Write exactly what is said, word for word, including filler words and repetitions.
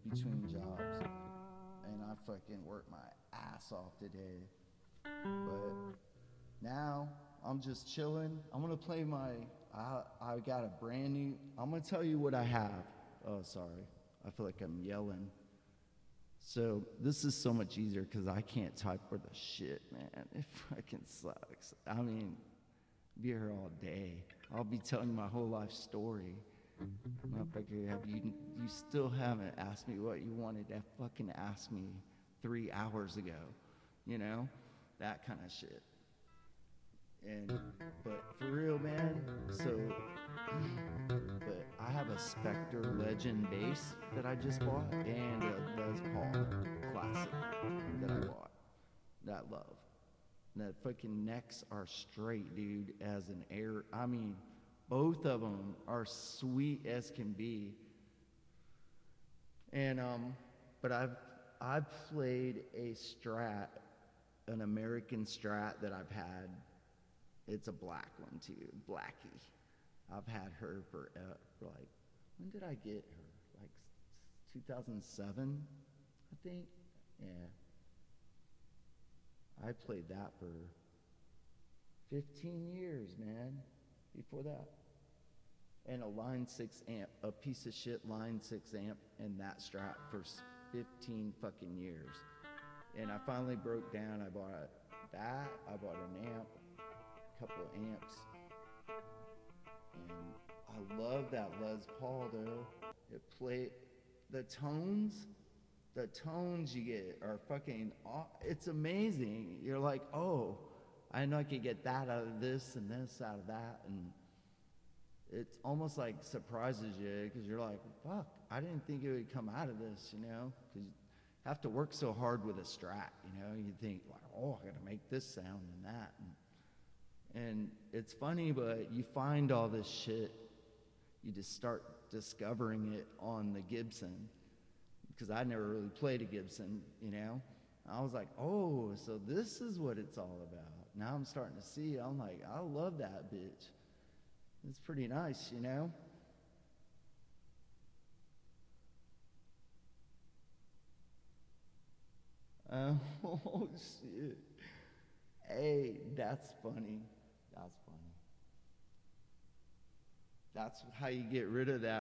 between jobs, and I fucking worked my ass off today. But now I'm just chilling. I'm gonna play my. I I got a brand new. I'm gonna tell you what I have. Oh, sorry. I feel like I'm yelling. So this is so much easier because I can't type for the shit, man. It fucking sucks. I mean, be here all day. I'll be telling you my whole life story. Motherfucker, have you you still haven't asked me what you wanted to fucking ask me three hours ago, you know? That kind of shit. And but for real, man, so but I have a Spectre Legend bass that I just bought and a Les Paul Classic that I bought that I love. The fucking necks are straight, dude, as an air. I mean, both of them are sweet as can be. And um, but I've I've played a Strat, an American Strat that I've had. It's a black one too, Blackie. I've had her for uh, like, when did I get her? Like two thousand seven, I think. Yeah. I played that for fifteen years, man. Before that. And a Line six amp, a piece of shit Line six amp, and that Strat for fifteen fucking years. And I finally broke down. I bought that. I bought an amp, a couple of amps, and I love that Les Paul though. It played the tones. The tones you get are fucking. Aw- it's amazing. You're like, oh, I know I could get that out of this and this out of that, and it's almost like surprises you because you're like, fuck, I didn't think it would come out of this, you know? Because you have to work so hard with a Strat, you know? You think, like, oh, I gotta make this sound and that. And, and it's funny, but you find all this shit, you just start discovering it on the Gibson. Because I never really played a Gibson, you know? I was like, oh, so this is what it's all about. Now I'm starting to see, I'm like, I love that bitch. It's pretty nice, you know? Uh, oh, shit. Hey, that's funny. That's funny. That's how you get rid of that.